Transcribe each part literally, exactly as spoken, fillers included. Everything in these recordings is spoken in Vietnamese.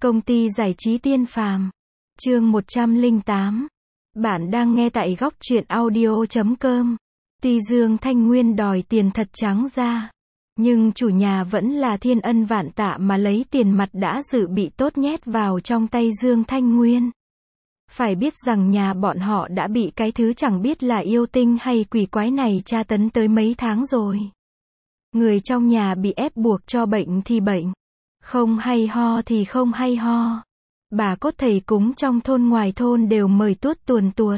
Công ty giải trí Tiên Phàm. Chương một trăm lẻ tám. Bạn đang nghe tại góc truyện audio chấm com. Tuy Dương Thanh Nguyên đòi tiền thật trắng ra, nhưng chủ nhà vẫn là thiên ân vạn tạ mà lấy tiền mặt đã dự bị tốt nhét vào trong tay Dương Thanh Nguyên. Phải biết rằng nhà bọn họ đã bị cái thứ chẳng biết là yêu tinh hay quỷ quái này tra tấn tới mấy tháng rồi. Người trong nhà bị ép buộc cho bệnh thì bệnh, không hay ho thì không hay ho. Bà cốt thầy cúng trong thôn ngoài thôn đều mời tuốt tuồn tuột.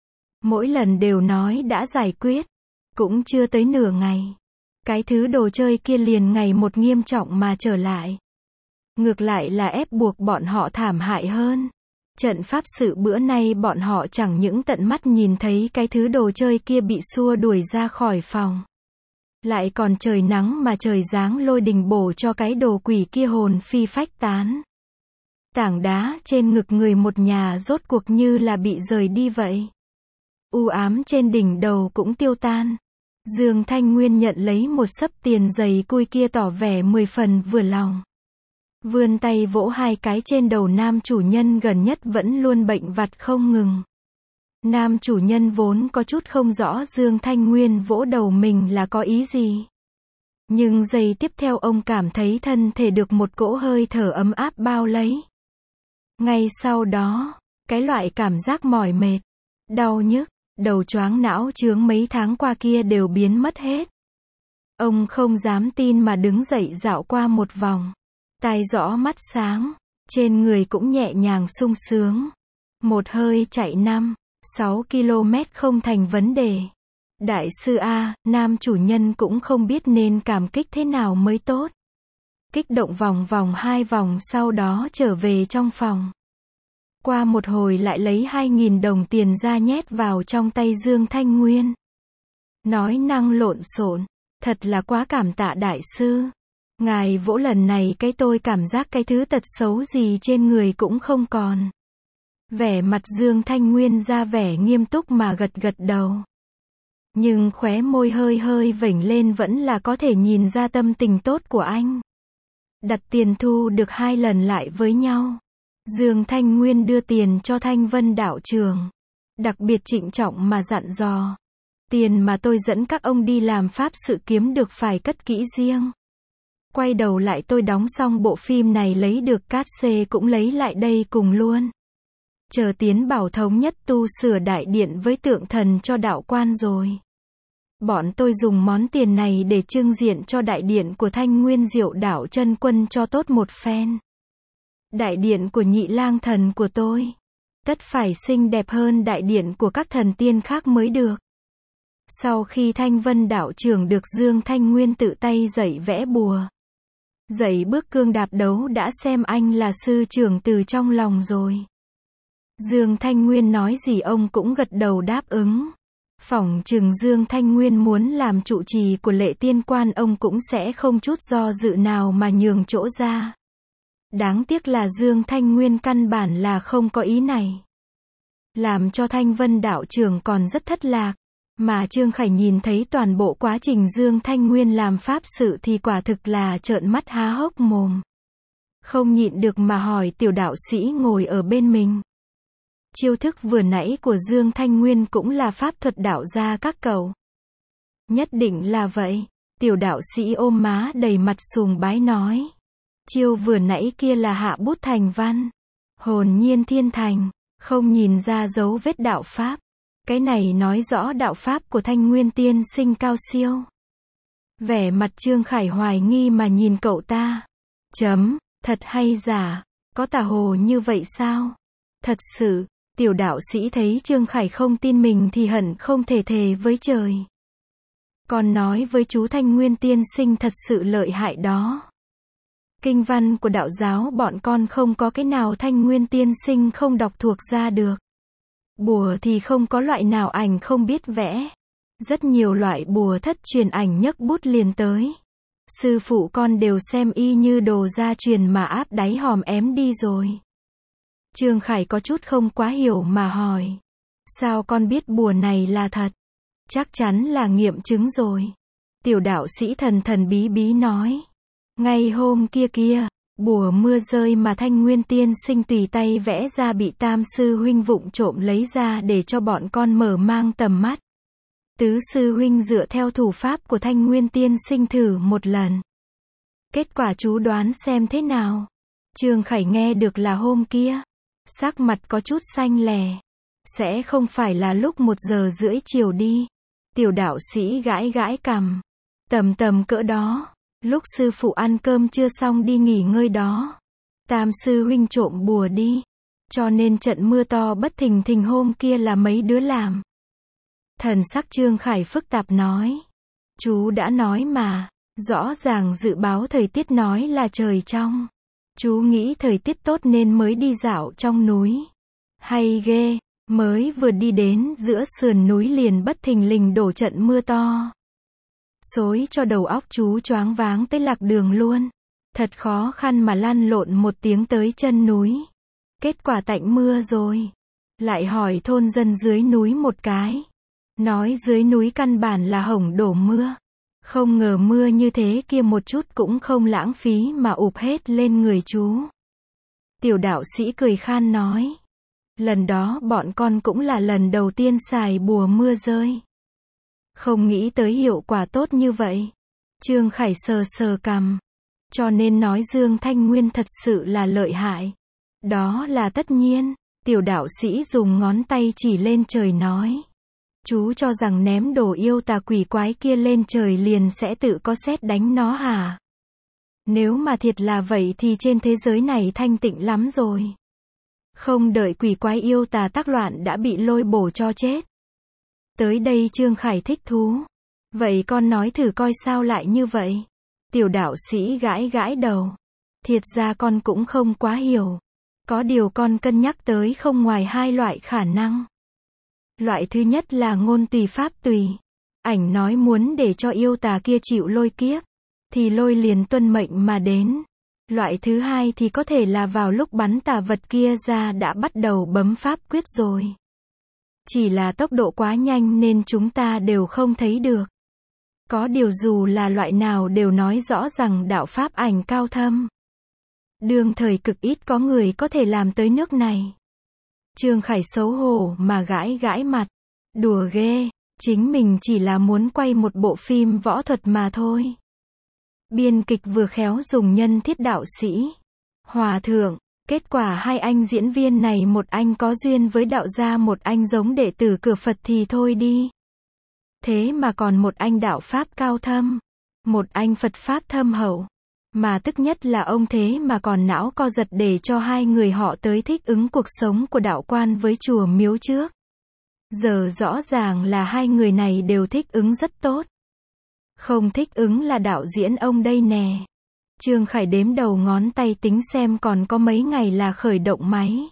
Mỗi lần đều nói đã giải quyết, cũng chưa tới nửa ngày. Cái thứ đồ chơi kia liền ngày một nghiêm trọng mà trở lại. Ngược lại là ép buộc bọn họ thảm hại hơn. Trận pháp sự bữa nay bọn họ chẳng những tận mắt nhìn thấy cái thứ đồ chơi kia bị xua đuổi ra khỏi phòng, lại còn trời nắng mà trời giáng lôi đình bổ cho cái đồ quỷ kia hồn phi phách tán. Tảng đá trên ngực người một nhà rốt cuộc như là bị rời đi vậy. U ám trên đỉnh đầu cũng tiêu tan. Dương Thanh Nguyên nhận lấy một xấp tiền giày cui kia tỏ vẻ mười phần vừa lòng. Vươn tay vỗ hai cái trên đầu nam chủ nhân gần nhất vẫn luôn bệnh vặt không ngừng. Nam chủ nhân vốn có chút không rõ Dương Thanh Nguyên vỗ đầu mình là có ý gì. Nhưng giây tiếp theo ông cảm thấy thân thể được một cỗ hơi thở ấm áp bao lấy. Ngay sau đó, cái loại cảm giác mỏi mệt, đau nhức, đầu choáng não chướng mấy tháng qua kia đều biến mất hết. Ông không dám tin mà đứng dậy dạo qua một vòng. Tai rõ mắt sáng, trên người cũng nhẹ nhàng sung sướng. Một hơi chạy năm, sáu ki lô mét không thành vấn đề. Đại sư A, nam chủ nhân cũng không biết nên cảm kích thế nào mới tốt. Kích động vòng vòng hai vòng sau đó trở về trong phòng. Qua một hồi lại lấy hai nghìn đồng tiền ra nhét vào trong tay Dương Thanh Nguyên. Nói năng lộn xộn, thật là quá cảm tạ đại sư. Ngài vỗ lần này cái tôi cảm giác cái thứ tật xấu gì trên người cũng không còn. Vẻ mặt Dương Thanh Nguyên ra vẻ nghiêm túc mà gật gật đầu. Nhưng khóe môi hơi hơi vểnh lên vẫn là có thể nhìn ra tâm tình tốt của anh. Đặt tiền thu được hai lần lại với nhau. Dương Thanh Nguyên đưa tiền cho Thanh Vân đạo trường. Đặc biệt trịnh trọng mà dặn dò. Tiền mà tôi dẫn các ông đi làm pháp sự kiếm được phải cất kỹ riêng. Quay đầu lại tôi đóng xong bộ phim này lấy được cát xê cũng lấy lại đây cùng luôn. Chờ tiến bảo thống nhất tu sửa đại điện với tượng thần cho đạo quan rồi. Bọn tôi dùng món tiền này để trưng diện cho đại điện của Thanh Nguyên Diệu Đạo Chân Quân cho tốt một phen. Đại điện của nhị lang thần của tôi tất phải xinh đẹp hơn đại điện của các thần tiên khác mới được. Sau khi Thanh Vân đạo trưởng được Dương Thanh Nguyên tự tay dạy vẽ bùa, dạy bước cương đạp đấu đã xem anh là sư trưởng từ trong lòng rồi. Dương Thanh Nguyên nói gì ông cũng gật đầu đáp ứng. Phỏng chừng Dương Thanh Nguyên muốn làm trụ trì của Lệ Tiên Quan ông cũng sẽ không chút do dự nào mà nhường chỗ ra. Đáng tiếc là Dương Thanh Nguyên căn bản là không có ý này. Làm cho Thanh Vân đạo trưởng còn rất thất lạc. Mà Trương Khải nhìn thấy toàn bộ quá trình Dương Thanh Nguyên làm pháp sự thì quả thực là trợn mắt há hốc mồm. Không nhịn được mà hỏi tiểu đạo sĩ ngồi ở bên mình. Chiêu thức vừa nãy của Dương Thanh Nguyên cũng là pháp thuật đạo gia các cậu? Nhất định là vậy. Tiểu đạo sĩ ôm má đầy mặt sùng bái nói. Chiêu vừa nãy kia là hạ bút thành văn. Hồn nhiên thiên thành, không nhìn ra dấu vết đạo pháp. Cái này nói rõ đạo pháp của Thanh Nguyên tiên sinh cao siêu. Vẻ mặt Trương Khải hoài nghi mà nhìn cậu ta. Chấm, thật hay giả, có tà hồ như vậy sao? Thật sự, tiểu đạo sĩ thấy Trương Khải không tin mình thì hận không thể thề với trời. Còn nói với chú Thanh Nguyên tiên sinh thật sự lợi hại đó. Kinh văn của đạo giáo bọn con không có cái nào Thanh Nguyên tiên sinh không đọc thuộc ra được. Bùa thì không có loại nào ảnh không biết vẽ. Rất nhiều loại bùa thất truyền ảnh nhấc bút liền tới. Sư phụ con đều xem y như đồ gia truyền mà áp đáy hòm ém đi rồi. Trương Khải có chút không quá hiểu mà hỏi. Sao con biết bùa này là thật? Chắc chắn là nghiệm chứng rồi. Tiểu đạo sĩ thần thần bí bí nói. Ngay hôm kia kia, Bùa mưa rơi mà Thanh Nguyên tiên sinh tùy tay vẽ ra bị Tam sư huynh vụng trộm lấy ra để cho bọn con mở mang tầm mắt. Tứ sư huynh dựa theo thủ pháp của Thanh Nguyên tiên sinh thử một lần. Kết quả chú đoán xem thế nào? Trương Khải nghe được là hôm kia. Sắc mặt có chút xanh lè. Sẽ không phải là lúc một giờ rưỡi chiều đi. Tiểu đạo sĩ gãi gãi cằm. Tầm tầm cỡ đó. Lúc sư phụ ăn cơm chưa xong đi nghỉ ngơi đó. Tam sư huynh trộm bùa đi. Cho nên trận mưa to bất thình thình hôm kia là mấy đứa làm. Thần sắc Trương Khải phức tạp nói. Chú đã nói mà. Rõ ràng dự báo thời tiết nói là trời trong. Chú nghĩ thời tiết tốt nên mới đi dạo trong núi. Hay ghê, mới vừa đi đến giữa sườn núi liền bất thình lình đổ trận mưa to. Xối cho đầu óc chú choáng váng tới lạc đường luôn. Thật khó khăn mà lăn lộn một tiếng tới chân núi. Kết quả tạnh mưa rồi. Lại hỏi thôn dân dưới núi một cái. Nói dưới núi căn bản là hổng đổ mưa. Không ngờ mưa như thế kia một chút cũng không lãng phí mà ụp hết lên người chú. Tiểu đạo sĩ cười khan nói. Lần đó bọn con cũng là lần đầu tiên xài bùa mưa rơi. Không nghĩ tới hiệu quả tốt như vậy. Trương Khải sờ sờ cằm. Cho nên nói Dương Thanh Nguyên thật sự là lợi hại. Đó là tất nhiên. Tiểu đạo sĩ dùng ngón tay chỉ lên trời nói. Chú cho rằng ném đồ yêu tà quỷ quái kia lên trời liền sẽ tự có sét đánh nó hả? Nếu mà thiệt là vậy thì trên thế giới này thanh tịnh lắm rồi. Không đợi quỷ quái yêu tà tác loạn đã bị lôi bổ cho chết. Tới đây Trương Khải thích thú. Vậy con nói thử coi sao lại như vậy? Tiểu đạo sĩ gãi gãi đầu. Thiệt ra con cũng không quá hiểu. Có điều con cân nhắc tới không ngoài hai loại khả năng. Loại thứ nhất là ngôn tùy pháp tùy. Ảnh nói muốn để cho yêu tà kia chịu lôi kiếp. Thì lôi liền tuân mệnh mà đến. Loại thứ hai thì có thể là vào lúc bắn tà vật kia ra đã bắt đầu bấm pháp quyết rồi. Chỉ là tốc độ quá nhanh nên chúng ta đều không thấy được. Có điều dù là loại nào đều nói rõ rằng đạo pháp ảnh cao thâm. Đương thời cực ít có người có thể làm tới nước này. Trương Khải xấu hổ mà gãi gãi mặt. Đùa ghê, chính mình chỉ là muốn quay một bộ phim võ thuật mà thôi. Biên kịch vừa khéo dùng nhân thiết đạo sĩ. Hòa thượng, kết quả hai anh diễn viên này một anh có duyên với đạo gia một anh giống đệ tử cửa Phật thì thôi đi. Thế mà còn một anh đạo Pháp cao thâm. Một anh Phật Pháp thâm hậu. Mà tức nhất là ông thế mà còn não co giật để cho hai người họ tới thích ứng cuộc sống của đạo quan với chùa miếu trước. Giờ rõ ràng là hai người này đều thích ứng rất tốt. Không thích ứng là đạo diễn ông đây nè. Trương Khải đếm đầu ngón tay tính xem còn có mấy ngày là khởi động máy.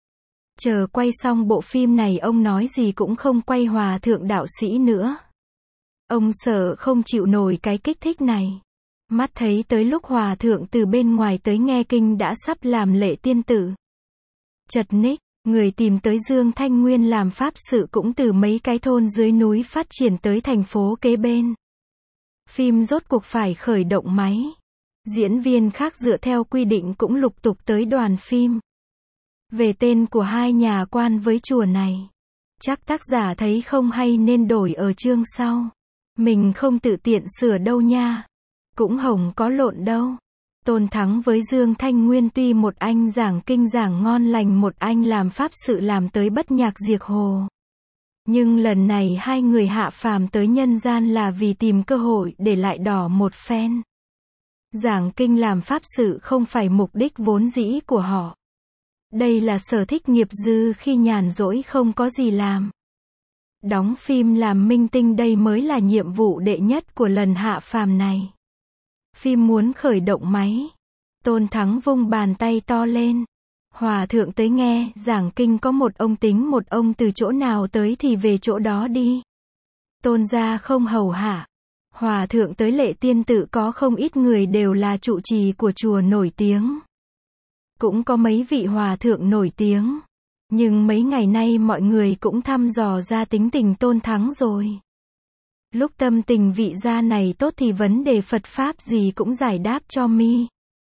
Chờ quay xong bộ phim này ông nói gì cũng không quay hòa thượng đạo sĩ nữa. Ông sợ không chịu nổi cái kích thích này. Mắt thấy tới lúc hòa thượng từ bên ngoài tới nghe kinh đã sắp làm lễ tiên tử. Chật ních, người tìm tới Dương Thanh Nguyên làm pháp sự cũng từ mấy cái thôn dưới núi phát triển tới thành phố kế bên. Phim rốt cuộc phải khởi động máy. Diễn viên khác dựa theo quy định cũng lục tục tới đoàn phim. Về tên của hai nhà quan với chùa này. Chắc tác giả thấy không hay nên đổi ở chương sau. Mình không tự tiện sửa đâu nha. Cũng hổng có lộn đâu. Tôn Thắng với Dương Thanh Nguyên tuy một anh giảng kinh giảng ngon lành một anh làm pháp sự làm tới bất nhạc diệt hồ. Nhưng lần này hai người hạ phàm tới nhân gian là vì tìm cơ hội để lại đỏ một phen. Giảng kinh làm pháp sự không phải mục đích vốn dĩ của họ. Đây là sở thích nghiệp dư khi nhàn rỗi không có gì làm. Đóng phim làm minh tinh đây mới là nhiệm vụ đệ nhất của lần hạ phàm này. Phim muốn khởi động máy. Tôn Thắng vung bàn tay to lên. Hòa thượng tới nghe, giảng kinh có một ông tính một ông từ chỗ nào tới thì về chỗ đó đi. Tôn gia không hầu hạ. Hòa thượng tới lễ tiên tự có không ít người đều là trụ trì của chùa nổi tiếng. Cũng có mấy vị hòa thượng nổi tiếng. Nhưng mấy ngày nay mọi người cũng thăm dò ra tính tình Tôn Thắng rồi. Lúc tâm tình vị gia này tốt thì vấn đề Phật Pháp gì cũng giải đáp cho mi.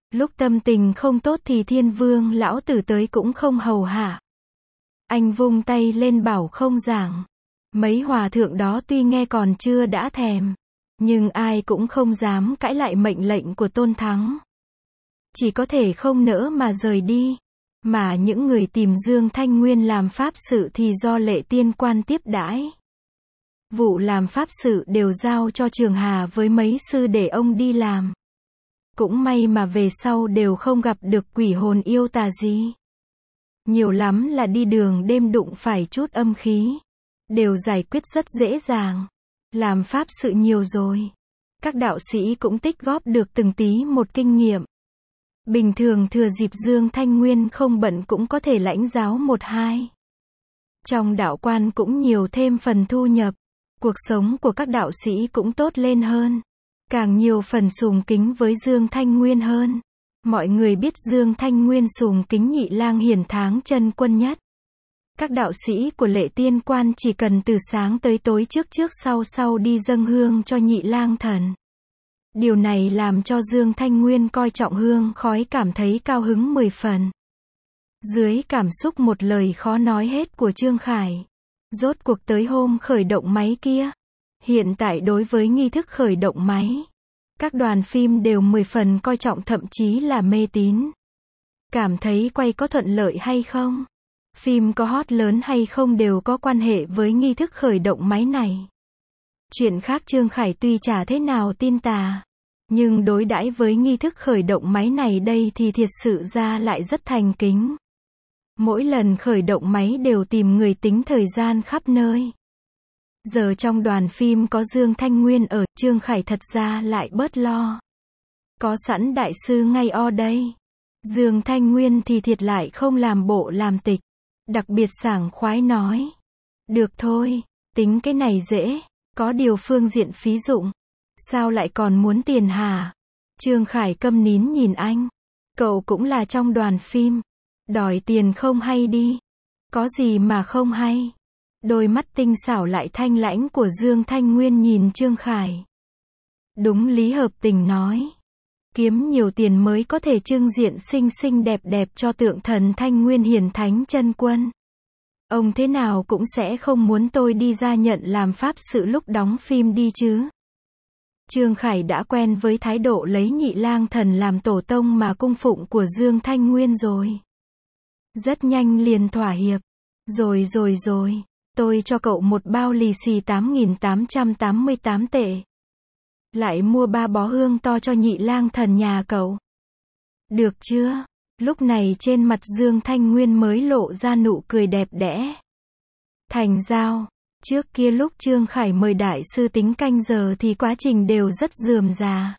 Lúc tâm tình không tốt thì Thiên Vương lão tử tới cũng không hầu hạ. Anh vung tay lên bảo không giảng. Mấy hòa thượng đó tuy nghe còn chưa đã thèm, nhưng ai cũng không dám cãi lại mệnh lệnh của Tôn Thắng. Chỉ có thể không nỡ mà rời đi. Mà những người tìm Dương Thanh Nguyên làm pháp sự thì do Lệ Tiên Quan tiếp đãi. Vụ làm pháp sự đều giao cho Trường Hà với mấy sư để ông đi làm. Cũng may mà về sau đều không gặp được quỷ hồn yêu tà gì. Nhiều lắm là đi đường đêm đụng phải chút âm khí. Đều giải quyết rất dễ dàng. Làm pháp sự nhiều rồi. Các đạo sĩ cũng tích góp được từng tí một kinh nghiệm. Bình thường thừa dịp Dương Thanh Nguyên không bận cũng có thể lãnh giáo một hai. Trong đạo quan cũng nhiều thêm phần thu nhập. Cuộc sống của các đạo sĩ cũng tốt lên hơn. Càng nhiều phần sùng kính với Dương Thanh Nguyên hơn. Mọi người biết Dương Thanh Nguyên sùng kính Nhị Lang hiển tháng chân quân nhất. Các đạo sĩ của Lệ Tiên Quan chỉ cần từ sáng tới tối trước trước sau sau đi dâng hương cho Nhị Lang Thần. Điều này làm cho Dương Thanh Nguyên coi trọng hương khói cảm thấy cao hứng mười phần. Dưới cảm xúc một lời khó nói hết của Trương Khải. Rốt cuộc tới hôm khởi động máy kia. Hiện tại đối với nghi thức khởi động máy, các đoàn phim đều mười phần coi trọng thậm chí là mê tín. Cảm thấy quay có thuận lợi hay không? Phim có hot lớn hay không đều có quan hệ với nghi thức khởi động máy này. Chuyện khác Trương Khải tuy chả thế nào tin tà, nhưng đối đãi với nghi thức khởi động máy này đây thì thiệt sự ra lại rất thành kính. Mỗi lần khởi động máy đều tìm người tính thời gian khắp nơi. Giờ trong đoàn phim có Dương Thanh Nguyên ở, Trương Khải thật ra lại bớt lo. Có sẵn đại sư ngay o đây. Dương Thanh Nguyên thì thiệt lại không làm bộ làm tịch. Đặc biệt sảng khoái nói. Được thôi, tính cái này dễ, có điều phương diện phí dụng. Sao lại còn muốn tiền hả? Trương Khải câm nín nhìn anh. Cậu cũng là trong đoàn phim. Đòi tiền không hay đi. Có gì mà không hay. Đôi mắt tinh xảo lại thanh lãnh của Dương Thanh Nguyên nhìn Trương Khải. Đúng lý hợp tình nói. Kiếm nhiều tiền mới có thể trưng diện xinh xinh đẹp đẹp cho tượng thần Thanh Nguyên hiển thánh chân quân. Ông thế nào cũng sẽ không muốn tôi đi ra nhận làm pháp sự lúc đóng phim đi chứ. Trương Khải đã quen với thái độ lấy Nhị Lang Thần làm tổ tông mà cung phụng của Dương Thanh Nguyên rồi. Rất nhanh liền thỏa hiệp. Rồi rồi rồi, tôi cho cậu một bao lì xì tám nghìn tám trăm tám mươi tám tệ. Lại mua ba bó hương to cho Nhị Lang Thần nhà cậu. Được chưa? Lúc này trên mặt Dương Thanh Nguyên mới lộ ra nụ cười đẹp đẽ. Thành giao. Trước kia lúc Trương Khải mời đại sư tính canh giờ thì quá trình đều rất rườm rà.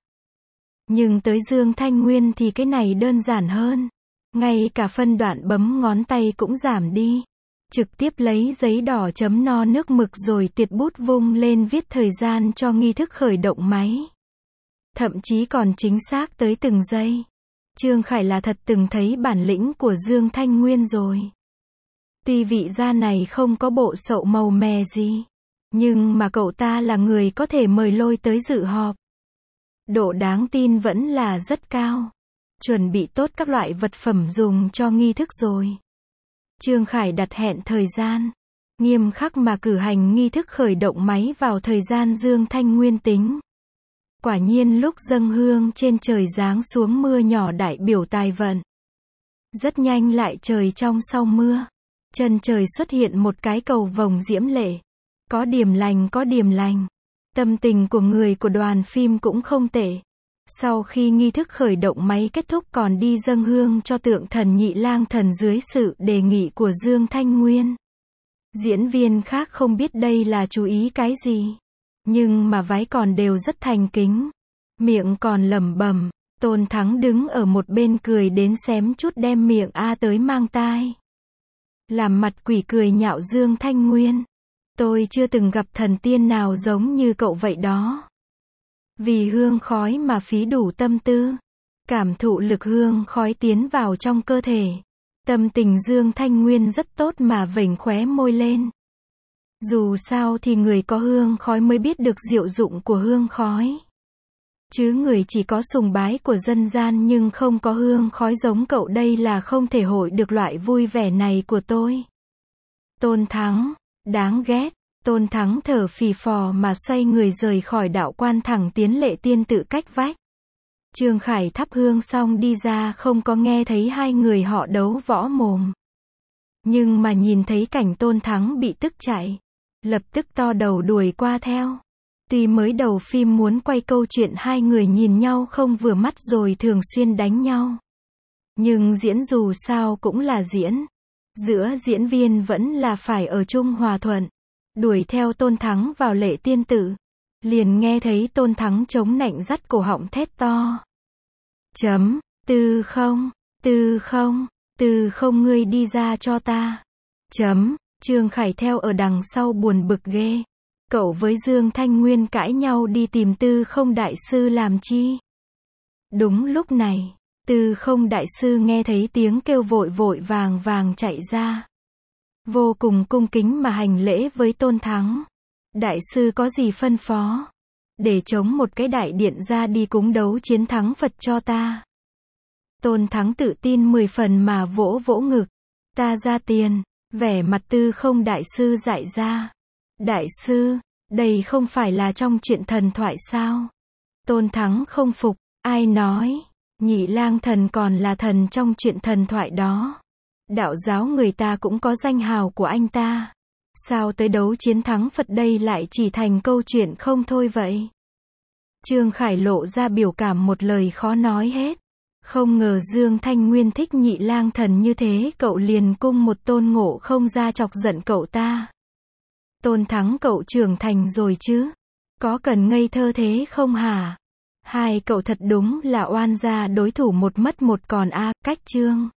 Nhưng tới Dương Thanh Nguyên thì cái này đơn giản hơn. Ngay cả phân đoạn bấm ngón tay cũng giảm đi. Trực tiếp lấy giấy đỏ chấm no nước mực rồi tiệt bút vung lên viết thời gian cho nghi thức khởi động máy. Thậm chí còn chính xác tới từng giây. Trương Khải là thật từng thấy bản lĩnh của Dương Thanh Nguyên rồi. Tuy vị gia này không có bộ sậu màu mè gì, nhưng mà cậu ta là người có thể mời lôi tới dự họp. Độ đáng tin vẫn là rất cao. Chuẩn bị tốt các loại vật phẩm dùng cho nghi thức rồi. Trương Khải đặt hẹn thời gian. Nghiêm khắc mà cử hành nghi thức khởi động máy vào thời gian Dương Thanh Nguyên tính. Quả nhiên lúc dâng hương trên trời giáng xuống mưa nhỏ đại biểu tài vận. Rất nhanh lại trời trong sau mưa. Chân trời xuất hiện một cái cầu vồng diễm lệ. Có điểm lành có điểm lành. Tâm tình của người của đoàn phim cũng không tệ. Sau khi nghi thức khởi động máy kết thúc còn đi dâng hương cho tượng thần Nhị Lang Thần dưới sự đề nghị của Dương Thanh Nguyên. Diễn viên khác không biết đây là chú ý cái gì. Nhưng mà vái còn đều rất thành kính. Miệng còn lẩm bẩm. Tôn Thắng đứng ở một bên cười đến xém chút đem miệng A tới mang tai. Làm mặt quỷ cười nhạo Dương Thanh Nguyên. Tôi chưa từng gặp thần tiên nào giống như cậu vậy đó. Vì hương khói mà phí đủ tâm tư. Cảm thụ lực hương khói tiến vào trong cơ thể. Tâm tình Dương Thanh Nguyên rất tốt mà vểnh khóe môi lên. Dù sao thì người có hương khói mới biết được diệu dụng của hương khói. Chứ người chỉ có sùng bái của dân gian nhưng không có hương khói giống cậu đây là không thể hội được loại vui vẻ này của tôi. Tôn Thắng, đáng ghét. Tôn Thắng thở phì phò mà xoay người rời khỏi đạo quan thẳng tiến Lệ Tiên Tự cách vách. Trương Khải thắp hương xong đi ra không có nghe thấy hai người họ đấu võ mồm. Nhưng mà nhìn thấy cảnh Tôn Thắng bị tức chạy, lập tức to đầu đuổi qua theo. Tuy mới đầu phim muốn quay câu chuyện hai người nhìn nhau không vừa mắt rồi thường xuyên đánh nhau. Nhưng diễn dù sao cũng là diễn. Giữa diễn viên vẫn là phải ở chung hòa thuận. Đuổi theo Tôn Thắng vào Lệ Tiên Tự. Liền nghe thấy Tôn Thắng chống nạnh dắt cổ họng thét to. Chấm, Tư Không, Tư Không, Tư Không ngươi đi ra cho ta. Chấm, Trương Khải theo ở đằng sau buồn bực ghê. Cậu với Dương Thanh Nguyên cãi nhau đi tìm Tư Không đại sư làm chi? Đúng lúc này, Tư Không đại sư nghe thấy tiếng kêu vội vội vàng vàng chạy ra. Vô cùng cung kính mà hành lễ với Tôn Thắng. Đại sư có gì phân phó? Để chống một cái đại điện ra đi cúng đấu chiến thắng Phật cho ta. Tôn Thắng tự tin mười phần mà vỗ vỗ ngực. Ta ra tiền. Vẻ mặt Tư Không đại sư dại ra. Đại sư, đây không phải là trong chuyện thần thoại sao? Tôn Thắng không phục. Ai nói? Nhị lang thần còn là thần trong chuyện thần thoại đó. Đạo giáo người ta cũng có danh hào của anh ta. Sao tới đấu chiến thắng Phật đây lại chỉ thành câu chuyện không thôi vậy? Trương Khải lộ ra biểu cảm một lời khó nói hết. Không ngờ Dương Thanh Nguyên thích nhị lang thần như thế cậu liền cung một Tôn Ngộ Không ra chọc giận cậu ta. Tôn Thắng cậu trưởng thành rồi chứ? Có cần ngây thơ thế không hả? Hai cậu thật đúng là oan gia đối thủ một mất một còn a, cách chương.